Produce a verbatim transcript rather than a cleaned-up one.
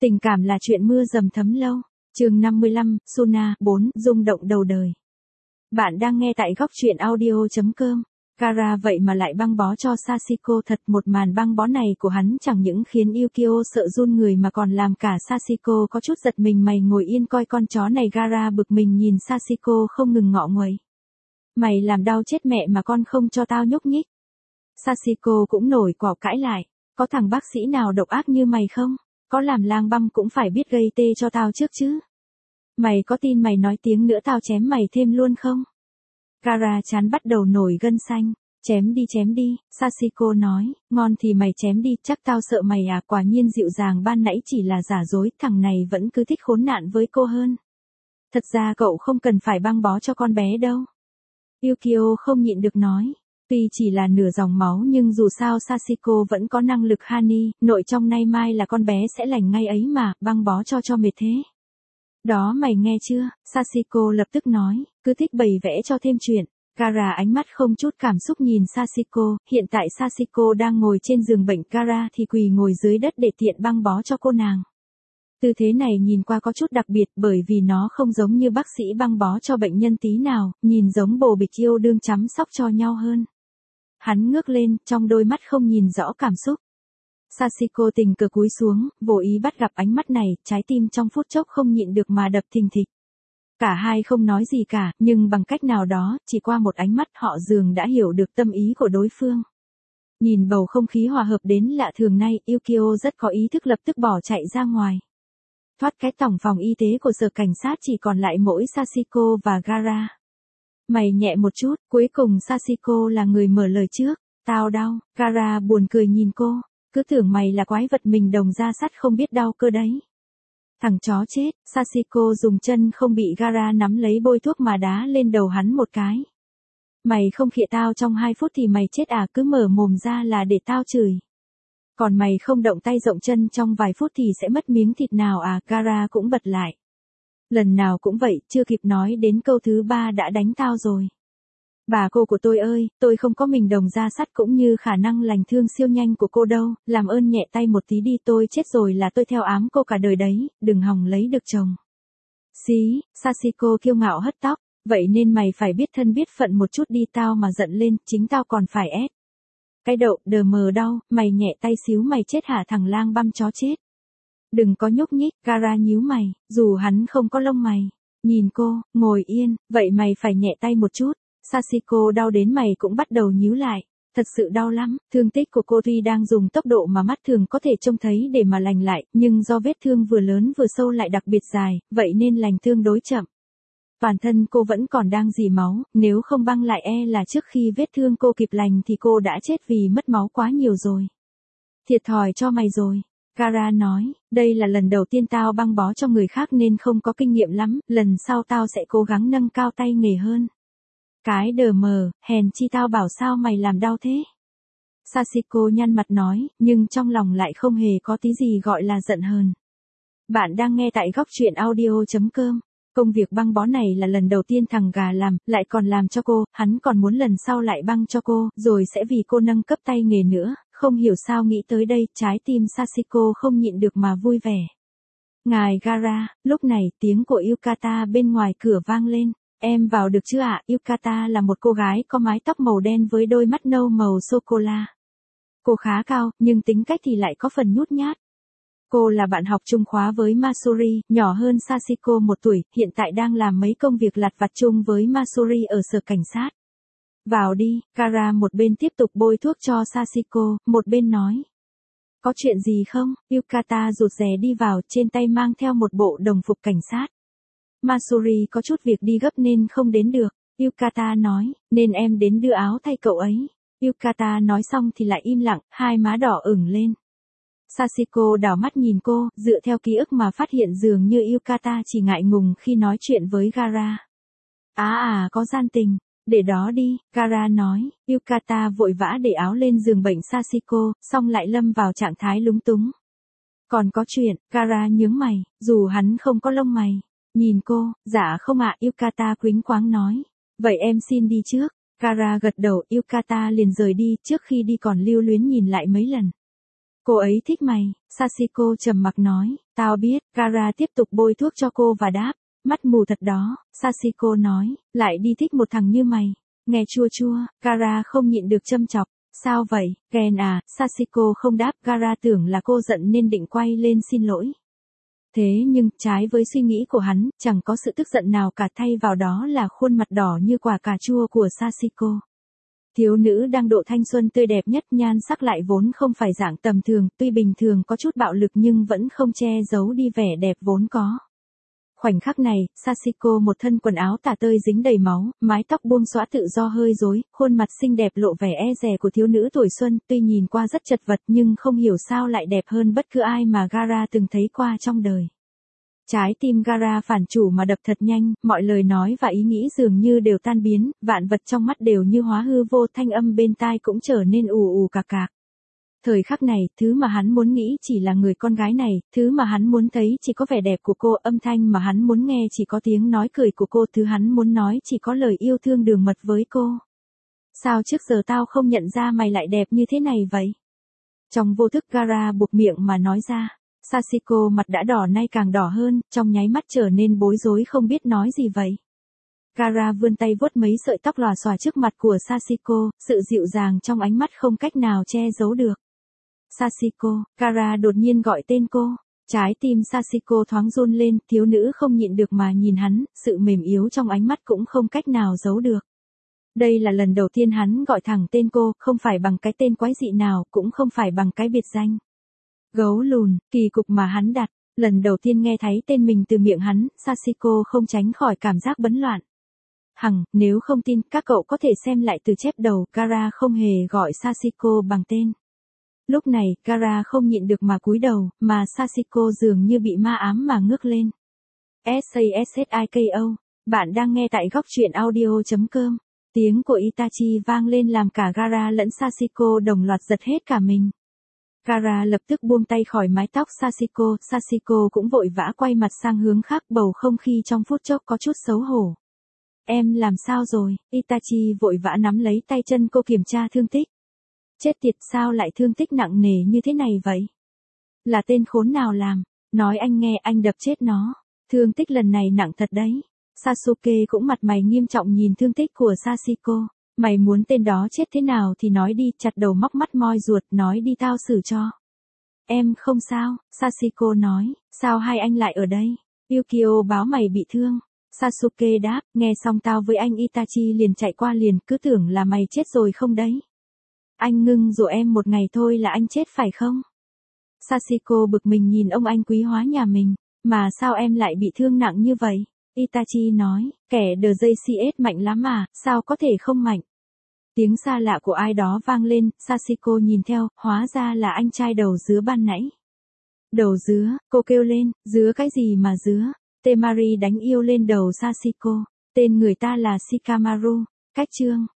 Tình cảm là chuyện mưa dầm thấm lâu. Chương năm mươi lăm, Suna, bốn, rung động đầu đời. Bạn đang nghe tại góc truyện audio chấm com. Kara vậy mà lại băng bó cho Sachiko thật, một màn băng bó này của hắn chẳng những khiến Yukio sợ run người mà còn làm cả Sachiko có chút giật mình. Mày ngồi yên coi con chó này. Kara bực mình nhìn Sachiko không ngừng ngọ nguậy. Mày làm đau chết mẹ mà con không cho tao nhúc nhích. Sachiko cũng nổi cỏ cãi lại. Có thằng bác sĩ nào độc ác như mày không? Có làm lang băm cũng phải biết gây tê cho tao trước chứ. Mày có tin mày nói tiếng nữa tao chém mày thêm luôn không? Kara chán bắt đầu nổi gân xanh. Chém đi chém đi, Sachiko nói, ngon thì mày chém đi, chắc tao sợ mày à. Quả nhiên dịu dàng ban nãy chỉ là giả dối, thằng này vẫn cứ thích khốn nạn với cô hơn. Thật ra cậu không cần phải băng bó cho con bé đâu. Yukio không nhịn được nói. Tuy chỉ là nửa dòng máu nhưng dù sao Sachiko vẫn có năng lực Hani, nội trong nay mai là con bé sẽ lành ngay ấy mà, băng bó cho cho mệt thế. Đó mày nghe chưa? Sachiko lập tức nói, cứ thích bày vẽ cho thêm chuyện. Kara ánh mắt không chút cảm xúc nhìn Sachiko, hiện tại Sachiko đang ngồi trên giường bệnh, Kara thì quỳ ngồi dưới đất để tiện băng bó cho cô nàng. Tư thế này nhìn qua có chút đặc biệt bởi vì nó không giống như bác sĩ băng bó cho bệnh nhân tí nào, nhìn giống bồ bịch yêu đương chăm sóc cho nhau hơn. Hắn ngước lên, trong đôi mắt không nhìn rõ cảm xúc. Sachiko tình cờ cúi xuống, vô ý bắt gặp ánh mắt này, trái tim trong phút chốc không nhịn được mà đập thình thịch. Cả hai không nói gì cả, nhưng bằng cách nào đó, chỉ qua một ánh mắt họ dường đã hiểu được tâm ý của đối phương. Nhìn bầu không khí hòa hợp đến lạ thường nay, Yukio rất có ý thức lập tức bỏ chạy ra ngoài. Thoát cái tổng phòng y tế của sở cảnh sát chỉ còn lại mỗi Sachiko và Kara. Mày nhẹ một chút, cuối cùng Sachiko là người mở lời trước. Tao đau, Kara buồn cười nhìn cô. Cứ tưởng mày là quái vật mình đồng da sắt không biết đau cơ đấy. Thằng chó chết, Sachiko dùng chân không bị Kara nắm lấy bôi thuốc mà đá lên đầu hắn một cái. Mày không khịa tao trong hai phút thì mày chết à, cứ mở mồm ra là để tao chửi. Còn mày không động tay rộng chân trong vài phút thì sẽ mất miếng thịt nào à, Kara cũng bật lại. Lần nào cũng vậy, chưa kịp nói đến câu thứ ba đã đánh tao rồi. Bà cô của tôi ơi, tôi không có mình đồng da sắt cũng như khả năng lành thương siêu nhanh của cô đâu, làm ơn nhẹ tay một tí đi, tôi chết rồi là tôi theo ám cô cả đời đấy, đừng hòng lấy được chồng. Xí, Sachiko kiêu ngạo hất tóc, vậy nên mày phải biết thân biết phận một chút đi, tao mà giận lên, chính tao còn phải ép. Cái đậu, đờ mờ đau, mày nhẹ tay xíu mày chết hả thằng lang băm chó chết. Đừng có nhúc nhích, Kara nhíu mày, dù hắn không có lông mày. Nhìn cô, ngồi yên, vậy mày phải nhẹ tay một chút. Sachiko đau đến mày cũng bắt đầu nhíu lại. Thật sự đau lắm, thương tích của cô tuy đang dùng tốc độ mà mắt thường có thể trông thấy để mà lành lại, nhưng do vết thương vừa lớn vừa sâu lại đặc biệt dài, vậy nên lành tương đối chậm. Toàn thân cô vẫn còn đang rỉ máu, nếu không băng lại e là trước khi vết thương cô kịp lành thì cô đã chết vì mất máu quá nhiều rồi. Thiệt thòi cho mày rồi. Kara nói, đây là lần đầu tiên tao băng bó cho người khác nên không có kinh nghiệm lắm, lần sau tao sẽ cố gắng nâng cao tay nghề hơn. Cái đờ mờ, hèn chi tao bảo sao mày làm đau thế. Sachiko nhăn mặt nói, nhưng trong lòng lại không hề có tí gì gọi là giận hờn. Bạn đang nghe tại góc truyện audio chấm com. Công việc băng bó này là lần đầu tiên thằng gà làm, lại còn làm cho cô, hắn còn muốn lần sau lại băng cho cô, rồi sẽ vì cô nâng cấp tay nghề nữa, không hiểu sao nghĩ tới đây, trái tim Sachiko không nhịn được mà vui vẻ. Ngài Kara, lúc này tiếng của Yukata bên ngoài cửa vang lên. Em vào được chưa ạ? Yukata là một cô gái có mái tóc màu đen với đôi mắt nâu màu sô-cô-la. Cô khá cao, nhưng tính cách thì lại có phần nhút nhát. Cô là bạn học chung khóa với Masuri, nhỏ hơn Sachiko một tuổi, hiện tại đang làm mấy công việc lặt vặt chung với Masuri ở sở cảnh sát. Vào đi, Kara một bên tiếp tục bôi thuốc cho Sachiko, một bên nói. Có chuyện gì không? Yukata rụt rè đi vào, trên tay mang theo một bộ đồng phục cảnh sát. Masuri có chút việc đi gấp nên không đến được. Yukata nói, nên em đến đưa áo thay cậu ấy. Yukata nói xong thì lại im lặng, hai má đỏ ửng lên. Sachiko đảo mắt nhìn cô, dựa theo ký ức mà phát hiện dường như Yukata chỉ ngại ngùng khi nói chuyện với Kara. À à, có gian tình. Để đó đi, Kara nói. Yukata vội vã để áo lên giường bệnh Sachiko, xong lại lâm vào trạng thái lúng túng. Còn có chuyện, Kara nhướng mày, dù hắn không có lông mày. Nhìn cô, dạ không ạ, Yukata quĩnh quáng nói. Vậy em xin đi trước. Kara gật đầu, Yukata liền rời đi, trước khi đi còn lưu luyến nhìn lại mấy lần. Cô ấy thích mày, Sachiko trầm mặc nói, Tao biết, Kara tiếp tục bôi thuốc cho cô và đáp, mắt mù thật đó, Sachiko nói, lại đi thích một thằng như mày. Nghe chua chua, Kara không nhịn được châm chọc. Sao vậy, Ken à, Sachiko không đáp, Kara tưởng là cô giận nên định quay lên xin lỗi. Thế nhưng, trái với suy nghĩ của hắn, chẳng có sự tức giận nào cả, thay vào đó là khuôn mặt đỏ như quả cà chua của Sachiko. Thiếu nữ đang độ thanh xuân tươi đẹp nhất, nhan sắc lại vốn không phải dạng tầm thường, tuy bình thường có chút bạo lực nhưng vẫn không che giấu đi vẻ đẹp vốn có. Khoảnh khắc này, Sachiko một thân quần áo tả tơi dính đầy máu, mái tóc buông xõa tự do hơi rối, khuôn mặt xinh đẹp lộ vẻ e dè của thiếu nữ tuổi xuân, tuy nhìn qua rất chật vật nhưng không hiểu sao lại đẹp hơn bất cứ ai mà Kara từng thấy qua trong đời. Trái tim Kara phản chủ mà đập thật nhanh, mọi lời nói và ý nghĩ dường như đều tan biến, vạn vật trong mắt đều như hóa hư vô, thanh âm bên tai cũng trở nên ù ù cạc cạc. Thời khắc này, thứ mà hắn muốn nghĩ chỉ là người con gái này, thứ mà hắn muốn thấy chỉ có vẻ đẹp của cô, âm thanh mà hắn muốn nghe chỉ có tiếng nói cười của cô, thứ hắn muốn nói chỉ có lời yêu thương đường mật với cô. Sao trước giờ tao không nhận ra mày lại đẹp như thế này vậy? Trong vô thức Kara buộc miệng mà nói ra. Sachiko mặt đã đỏ nay càng đỏ hơn, trong nháy mắt trở nên bối rối không biết nói gì vậy. Kara vươn tay vuốt mấy sợi tóc lòa xòa trước mặt của Sachiko, sự dịu dàng trong ánh mắt không cách nào che giấu được. Sachiko, Kara đột nhiên gọi tên cô. Trái tim Sachiko thoáng run lên, thiếu nữ không nhịn được mà nhìn hắn, sự mềm yếu trong ánh mắt cũng không cách nào giấu được. Đây là lần đầu tiên hắn gọi thẳng tên cô, không phải bằng cái tên quái dị nào, cũng không phải bằng cái biệt danh. Gấu lùn, kỳ cục mà hắn đặt, lần đầu tiên nghe thấy tên mình từ miệng hắn, Sachiko không tránh khỏi cảm giác bấn loạn. Hằng, nếu không tin, các cậu có thể xem lại từ chép đầu, Kara không hề gọi Sachiko bằng tên. Lúc này, Kara không nhịn được mà cúi đầu, mà Sachiko dường như bị ma ám mà ngước lên. Sasiko, bạn đang nghe tại góc truyện audio chấm com. Tiếng của Itachi vang lên làm cả Kara lẫn Sachiko đồng loạt giật hết cả mình. Kara lập tức buông tay khỏi mái tóc Sachiko, Sachiko cũng vội vã quay mặt sang hướng khác, bầu không khí trong phút chốc có chút xấu hổ. Em làm sao rồi? Itachi vội vã nắm lấy tay chân cô kiểm tra thương tích. Chết tiệt, sao lại thương tích nặng nề như thế này vậy? Là tên khốn nào làm? Nói anh nghe, anh đập chết nó. Thương tích lần này nặng thật đấy. Sasuke cũng mặt mày nghiêm trọng nhìn thương tích của Sachiko. Mày muốn tên đó chết thế nào thì nói đi, chặt đầu móc mắt moi ruột, nói đi tao xử cho. Em không sao, Sachiko nói, sao hai anh lại ở đây? Yukio báo mày bị thương. Sasuke đáp, nghe xong tao với anh Itachi liền chạy qua liền, cứ tưởng là mày chết rồi không đấy. Anh ngưng rồi em một ngày thôi là anh chết phải không? Sachiko bực mình nhìn ông anh quý hóa nhà mình, mà sao em lại bị thương nặng như vậy? Itachi nói, kẻ đờ dây xê ét mạnh lắm mà, sao có thể không mạnh? Tiếng xa lạ của ai đó vang lên, Sachiko nhìn theo, hóa ra là anh trai đầu dứa ban nãy. Đầu dứa, cô kêu lên, dứa cái gì mà dứa? Temari đánh yêu lên đầu Sachiko, tên người ta là Shikamaru. Cách chương